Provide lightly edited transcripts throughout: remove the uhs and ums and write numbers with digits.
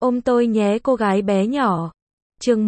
Ôm tôi nhé cô gái bé nhỏ. Chương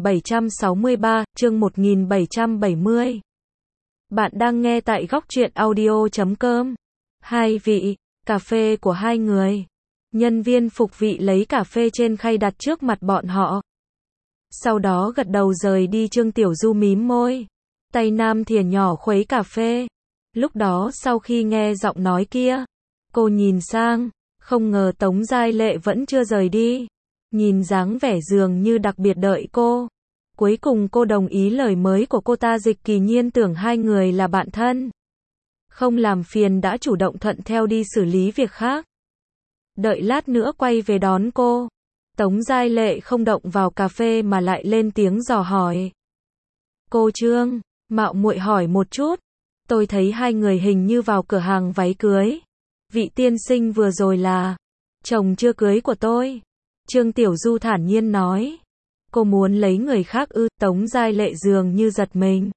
1763, chương 1770. Bạn đang nghe tại góc truyện audio.com. Hai vị, cà phê của hai người. Nhân viên phục vị lấy cà phê trên khay đặt trước mặt bọn họ. Sau đó gật đầu rời đi. Trương Tiểu Du mím môi. Tay nam thìa nhỏ khuấy cà phê. Lúc đó sau khi nghe giọng nói kia, cô nhìn sang, không ngờ Tống Giai Lệ vẫn chưa rời đi. Nhìn dáng vẻ dường như đặc biệt đợi cô. Cuối cùng cô đồng ý lời mới của cô ta. Dịch Kỳ Nhiên tưởng hai người là bạn thân, không làm phiền đã chủ động thuận theo đi xử lý việc khác. Đợi lát nữa quay về đón cô. Tống Giai Lệ không động vào cà phê mà lại lên tiếng dò hỏi. Cô Trương, mạo muội hỏi một chút. Tôi thấy hai người hình như vào cửa hàng váy cưới. Vị tiên sinh vừa rồi là chồng chưa cưới của tôi. Trương Tiểu Du thản nhiên nói. Cô muốn lấy người khác ư? Tống Giai Lệ dường như giật mình.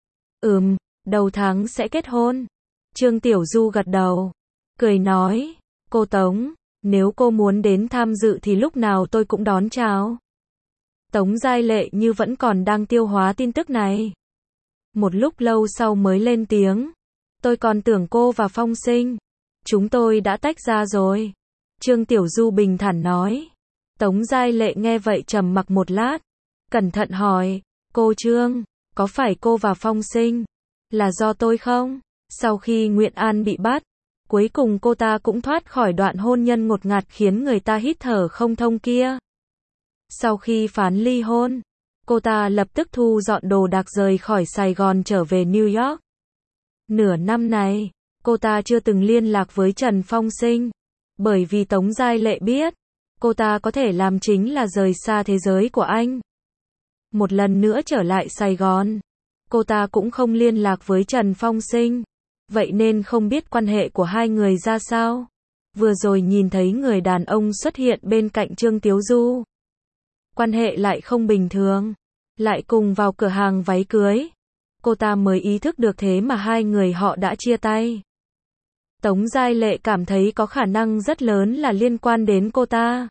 Đầu tháng sẽ kết hôn. Trương Tiểu Du gật đầu, cười nói. Cô Tống, nếu cô muốn đến tham dự thì lúc nào tôi cũng đón chào. Tống Giai Lệ như vẫn còn đang tiêu hóa tin tức này. Một lúc lâu sau mới lên tiếng. Tôi còn tưởng cô và Phong Sinh, chúng tôi đã tách ra rồi. Trương Tiểu Du bình thản nói. Tống Giai Lệ nghe vậy trầm mặc một lát, cẩn thận hỏi. Cô Trương, có phải cô và Phong Sinh là do tôi không? Sau khi Nguyện An bị bắt, cuối cùng cô ta cũng thoát khỏi đoạn hôn nhân ngột ngạt khiến người ta hít thở không thông kia. Sau khi phán ly hôn, cô ta lập tức thu dọn đồ đạc rời khỏi Sài Gòn trở về New York. Nửa năm này, cô ta chưa từng liên lạc với Trần Phong Sinh, bởi vì Tống Giai Lệ biết, cô ta có thể làm chính là rời xa thế giới của anh. Một lần nữa trở lại Sài Gòn, cô ta cũng không liên lạc với Trần Phong Sinh, vậy nên không biết quan hệ của hai người ra sao. Vừa rồi nhìn thấy người đàn ông xuất hiện bên cạnh Trương Tiểu Du, quan hệ lại không bình thường, lại cùng vào cửa hàng váy cưới. Cô ta mới ý thức được thế mà hai người họ đã chia tay. Tống Giai Lệ cảm thấy có khả năng rất lớn là liên quan đến cô ta.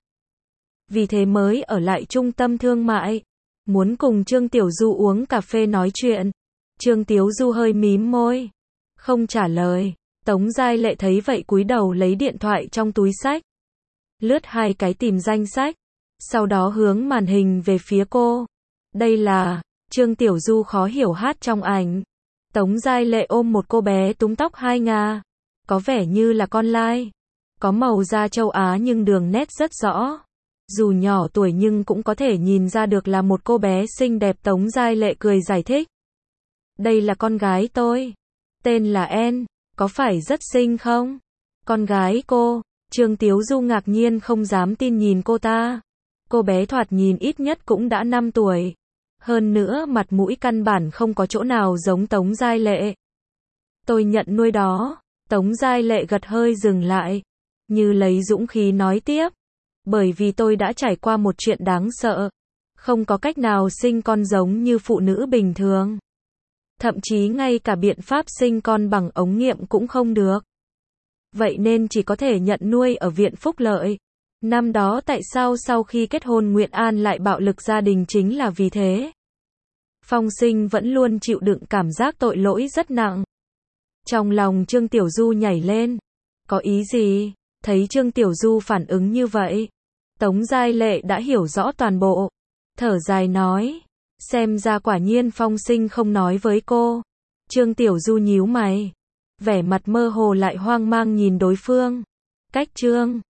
Vì thế mới ở lại trung tâm thương mại, muốn cùng Trương Tiểu Du uống cà phê nói chuyện. Trương Tiểu Du hơi mím môi, không trả lời. Tống Giai Lệ thấy vậy cúi đầu lấy điện thoại trong túi xách, lướt hai cái tìm danh sách, sau đó hướng màn hình về phía cô. Đây là, Trương Tiểu Du khó hiểu hát trong ảnh. Tống Giai Lệ ôm một cô bé túm tóc hai ngà, có vẻ như là con lai, có màu da châu Á nhưng đường nét rất rõ. Dù nhỏ tuổi nhưng cũng có thể nhìn ra được là một cô bé xinh đẹp. Tống Giai Lệ cười giải thích. Đây là con gái tôi, tên là En, có phải rất xinh không? Con gái cô? Trương Tiểu Du ngạc nhiên không dám tin nhìn cô ta. Cô bé thoạt nhìn ít nhất cũng đã 5 tuổi. Hơn nữa mặt mũi căn bản không có chỗ nào giống Tống Giai Lệ. Tôi nhận nuôi đó. Tống Giai Lệ gật hơi dừng lại, như lấy dũng khí nói tiếp. Bởi vì tôi đã trải qua một chuyện đáng sợ. Không có cách nào sinh con giống như phụ nữ bình thường. Thậm chí ngay cả biện pháp sinh con bằng ống nghiệm cũng không được. Vậy nên chỉ có thể nhận nuôi ở viện phúc lợi. Năm đó tại sao sau khi kết hôn Nguyện An lại bạo lực gia đình chính là vì thế. Phong Sinh vẫn luôn chịu đựng cảm giác tội lỗi rất nặng. Trong lòng Trương Tiểu Du nhảy lên. Có ý gì? Thấy Trương Tiểu Du phản ứng như vậy, Tống Giai Lệ đã hiểu rõ toàn bộ. Thở dài nói. Xem ra quả nhiên Phong Sinh không nói với cô. Trương Tiểu Du nhíu mày, vẻ mặt mơ hồ lại hoang mang nhìn đối phương. Cách Trương